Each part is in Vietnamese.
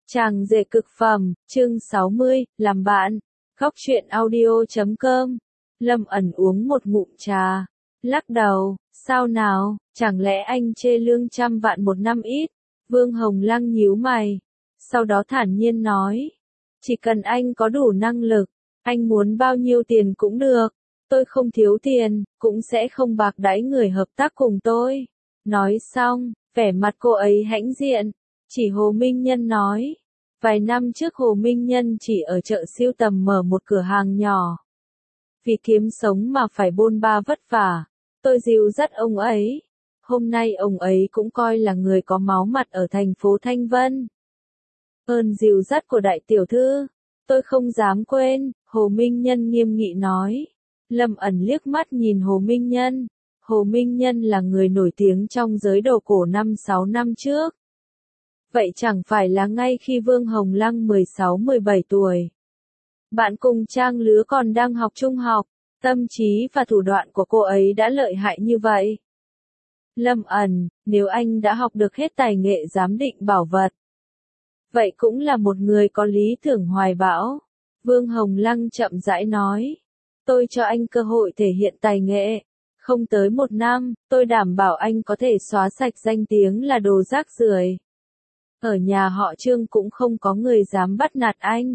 Chàng rể cực phẩm, chương 60, làm bạn. Góc truyện audio.com. Lâm ẩn uống một ngụm trà. Lắc đầu, sao nào, chẳng lẽ anh chê lương 100 vạn một năm ít? Vương Hồng Lăng nhíu mày. Sau đó thản nhiên nói. Chỉ cần anh có đủ năng lực, anh muốn bao nhiêu tiền cũng được. Tôi không thiếu tiền, cũng sẽ không bạc đãi người hợp tác cùng tôi. Nói xong, vẻ mặt cô ấy hãnh diện. Chỉ Hồ Minh Nhân nói. Vài năm trước Hồ Minh Nhân chỉ ở chợ Siêu Tầm mở một cửa hàng nhỏ. Vì kiếm sống mà phải bôn ba vất vả. Tôi dìu dắt ông ấy. Hôm nay ông ấy cũng coi là người có máu mặt ở thành phố Thanh Vân. Ơn dìu dắt của đại tiểu thư, tôi không dám quên, Hồ Minh Nhân nghiêm nghị nói. Lâm ẩn liếc mắt nhìn Hồ Minh Nhân. Hồ Minh Nhân là người nổi tiếng trong giới đồ cổ 5-6 năm trước. Vậy chẳng phải là ngay khi Vương Hồng Lăng 16-17 tuổi. Bạn cùng trang lứa còn đang học trung học, tâm trí và thủ đoạn của cô ấy đã lợi hại như vậy. Lâm ẩn, nếu anh đã học được hết tài nghệ giám định bảo vật, vậy cũng là một người có lý tưởng hoài bão. Vương Hồng Lăng chậm rãi nói. Tôi cho anh cơ hội thể hiện tài nghệ. Không tới 1 năm, tôi đảm bảo anh có thể xóa sạch danh tiếng là đồ rác rưởi. Ở nhà họ Trương cũng không có người dám bắt nạt anh.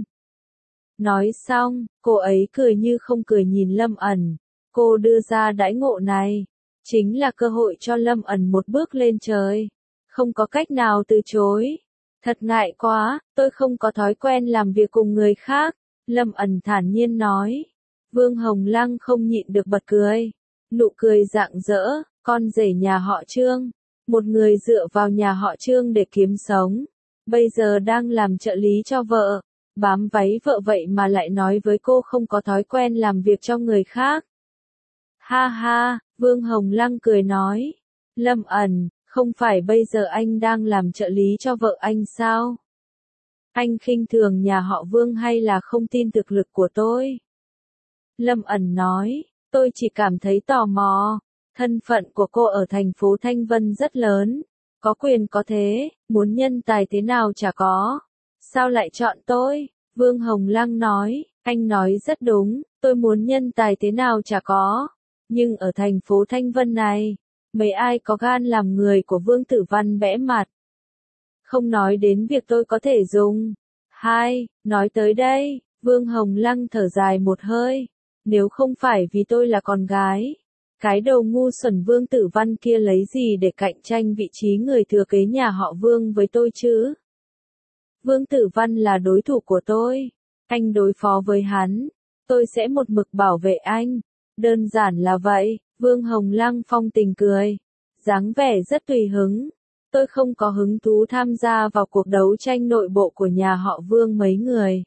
Nói xong, cô ấy cười như không cười nhìn Lâm ẩn. Cô đưa ra đãi ngộ này, chính là cơ hội cho Lâm ẩn một bước lên trời. Không có cách nào từ chối. Thật ngại quá, tôi không có thói quen làm việc cùng người khác. Lâm ẩn thản nhiên nói. Vương Hồng Lăng không nhịn được bật cười. Nụ cười rạng rỡ, con rể nhà họ Trương. Một người dựa vào nhà họ Trương để kiếm sống. Bây giờ đang làm trợ lý cho vợ. Bám váy vợ vậy mà lại nói với cô không có thói quen làm việc cho người khác. Ha ha, Vương Hồng Lăng cười nói. Lâm ẩn, không phải bây giờ anh đang làm trợ lý cho vợ anh sao? Anh khinh thường nhà họ Vương hay là không tin thực lực của tôi? Lâm ẩn nói, tôi chỉ cảm thấy tò mò. Thân phận của cô ở thành phố Thanh Vân rất lớn. Có quyền có thế, muốn nhân tài thế nào chả có. Sao lại chọn tôi? Vương Hồng Lăng nói, anh nói rất đúng, tôi muốn nhân tài thế nào chả có. Nhưng ở thành phố Thanh Vân này, mấy ai có gan làm người của Vương Tử Văn bẽ mặt. Không nói đến việc tôi có thể dùng. Nói tới đây, Vương Hồng Lăng thở dài một hơi. Nếu không phải vì tôi là con gái, cái đầu ngu xuẩn Vương Tử Văn kia lấy gì để cạnh tranh vị trí người thừa kế nhà họ Vương với tôi chứ? Vương Tử Văn là đối thủ của tôi. Anh đối phó với hắn, tôi sẽ một mực bảo vệ anh. Đơn giản là vậy. Vương Hồng Lăng phong tình cười. Dáng vẻ rất tùy hứng. Tôi không có hứng thú tham gia vào cuộc đấu tranh nội bộ của nhà họ Vương mấy người.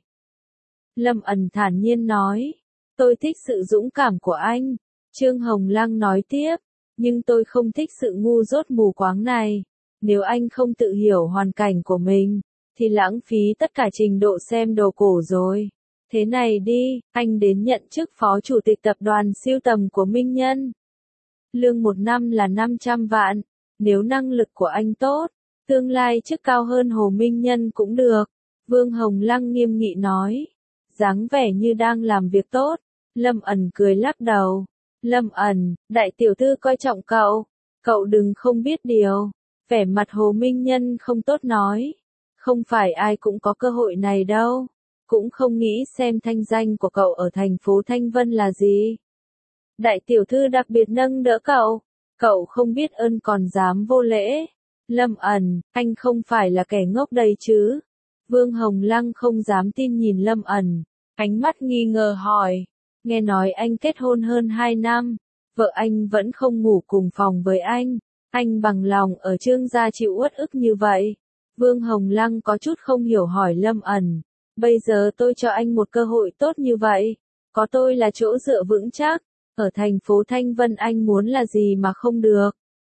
Lâm ẩn thản nhiên nói. Tôi thích sự dũng cảm của anh. Trương Hồng Lăng nói tiếp. Nhưng tôi không thích sự ngu dốt mù quáng này. Nếu anh không tự hiểu hoàn cảnh của mình, thì lãng phí tất cả trình độ xem đồ cổ rồi. Thế này đi, anh đến nhận chức phó chủ tịch tập đoàn Siêu Tầm của Minh Nhân. Lương 1 năm là 500 vạn. Nếu năng lực của anh tốt, tương lai chức cao hơn Hồ Minh Nhân cũng được. Vương Hồng Lăng nghiêm nghị nói. Dáng vẻ như đang làm việc tốt. Lâm ẩn cười lắc đầu. Lâm ẩn, đại tiểu thư coi trọng cậu. Cậu đừng không biết điều. Vẻ mặt Hồ Minh Nhân không tốt nói. Không phải ai cũng có cơ hội này đâu. Cũng không nghĩ xem thanh danh của cậu ở thành phố Thanh Vân là gì. Đại tiểu thư đặc biệt nâng đỡ cậu. Cậu không biết ơn còn dám vô lễ. Lâm ẩn, anh không phải là kẻ ngốc đây chứ? Vương Hồng Lăng không dám tin nhìn Lâm ẩn. Ánh mắt nghi ngờ hỏi. Nghe nói anh kết hôn hơn 2 năm. Vợ anh vẫn không ngủ cùng phòng với anh. Anh bằng lòng ở Trương gia chịu uất ức như vậy. Vương Hồng Lăng có chút không hiểu hỏi Lâm ẩn. Bây giờ tôi cho anh một cơ hội tốt như vậy. Có tôi là chỗ dựa vững chắc. Ở thành phố Thanh Vân anh muốn là gì mà không được.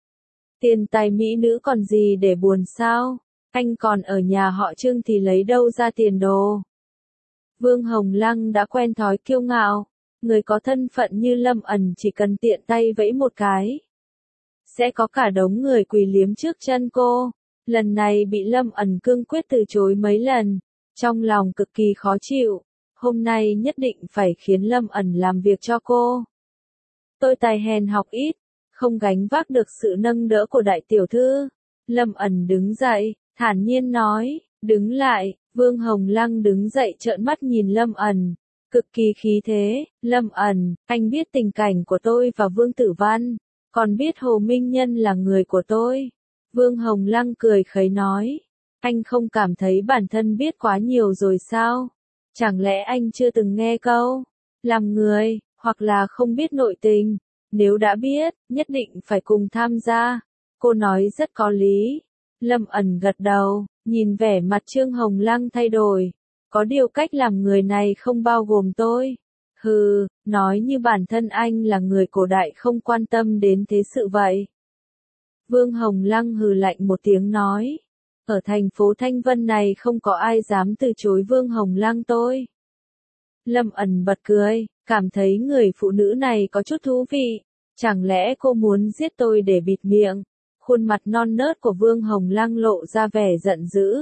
Tiền tài mỹ nữ còn gì để buồn sao? Anh còn ở nhà họ Trương thì lấy đâu ra tiền đồ? Vương Hồng Lăng đã quen thói kiêu ngạo. Người có thân phận như Lâm ẩn chỉ cần tiện tay vẫy một cái. Sẽ có cả đống người quỳ liếm trước chân cô. Lần này bị Lâm ẩn cương quyết từ chối mấy lần, trong lòng cực kỳ khó chịu, hôm nay nhất định phải khiến Lâm ẩn làm việc cho cô. Tôi tài hèn học ít, không gánh vác được sự nâng đỡ của đại tiểu thư. Lâm ẩn đứng dậy, thản nhiên nói, đứng lại. Vương Hồng Lăng đứng dậy trợn mắt nhìn Lâm ẩn, cực kỳ khí thế. Lâm ẩn, anh biết tình cảnh của tôi và Vương Tử Văn, còn biết Hồ Minh Nhân là người của tôi. Vương Hồng Lăng cười khẩy nói, anh không cảm thấy bản thân biết quá nhiều rồi sao? Chẳng lẽ anh chưa từng nghe câu, làm người, hoặc là không biết nội tình, nếu đã biết, nhất định phải cùng tham gia. Cô nói rất có lý. Lâm ẩn gật đầu, nhìn vẻ mặt Trương Hồng Lăng thay đổi. Có điều cách làm người này không bao gồm tôi. Hừ, nói như bản thân anh là người cổ đại không quan tâm đến thế sự vậy. Vương Hồng Lăng hừ lạnh một tiếng nói. Ở thành phố Thanh Vân này không có ai dám từ chối Vương Hồng Lăng tôi. Lâm ẩn bật cười, cảm thấy người phụ nữ này có chút thú vị. Chẳng lẽ cô muốn giết tôi để bịt miệng? Khuôn mặt non nớt của Vương Hồng Lăng lộ ra vẻ giận dữ.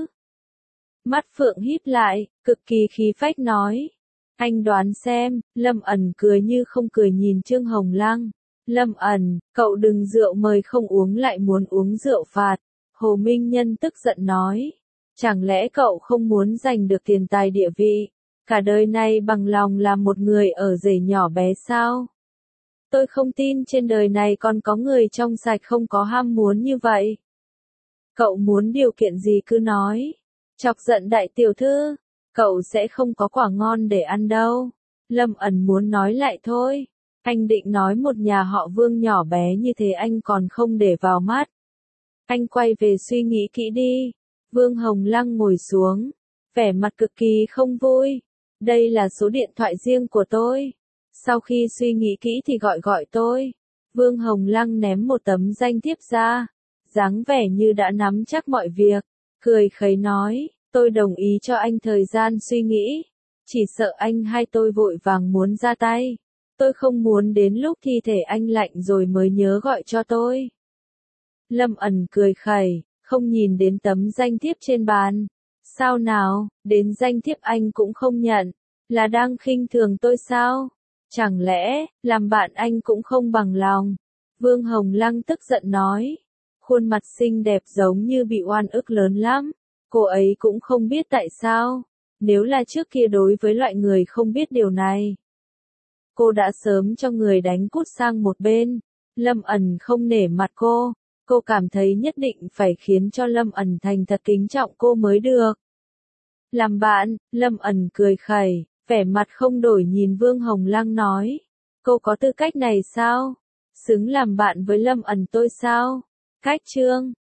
Mắt phượng híp lại, cực kỳ khí phách nói. Anh đoán xem. Lâm ẩn cười như không cười nhìn Trương Hồng Lăng. Lâm ẩn, cậu đừng rượu mời không uống lại muốn uống rượu phạt. Hồ Minh Nhân tức giận nói. Chẳng lẽ cậu không muốn giành được tiền tài địa vị? Cả đời này bằng lòng làm một người ở rể nhỏ bé sao? Tôi không tin trên đời này còn có người trong sạch không có ham muốn như vậy. Cậu muốn điều kiện gì cứ nói. Chọc giận đại tiểu thư, cậu sẽ không có quả ngon để ăn đâu. Lâm ẩn muốn nói lại thôi. Anh định nói một nhà họ Vương nhỏ bé như thế anh còn không để vào mắt. Anh quay về suy nghĩ kỹ đi. Vương Hồng Lăng ngồi xuống, vẻ mặt cực kỳ không vui. Đây là số điện thoại riêng của tôi. Sau khi suy nghĩ kỹ thì gọi tôi. Vương Hồng Lăng ném một tấm danh thiếp ra, dáng vẻ như đã nắm chắc mọi việc, cười khẩy nói, tôi đồng ý cho anh thời gian suy nghĩ. Chỉ sợ anh hay tôi vội vàng muốn ra tay. Tôi không muốn đến lúc thi thể anh lạnh rồi mới nhớ gọi cho tôi. Lâm ẩn cười khẩy, không nhìn đến tấm danh thiếp trên bàn. Sao nào, đến danh thiếp anh cũng không nhận, là đang khinh thường tôi sao? Chẳng lẽ, làm bạn anh cũng không bằng lòng? Vương Hồng Lăng tức giận nói. Khuôn mặt xinh đẹp giống như bị oan ức lớn lắm. Cô ấy cũng không biết tại sao. Nếu là trước kia đối với loại người không biết điều này, cô đã sớm cho người đánh cút sang một bên. Lâm ẩn không nể mặt cô. Cô cảm thấy nhất định phải khiến cho Lâm ẩn thành thật kính trọng cô mới được. Làm bạn, Lâm ẩn cười khẩy, vẻ mặt không đổi nhìn Vương Hồng Lăng nói. Cô có tư cách này sao? Xứng làm bạn với Lâm ẩn tôi sao? Cách chương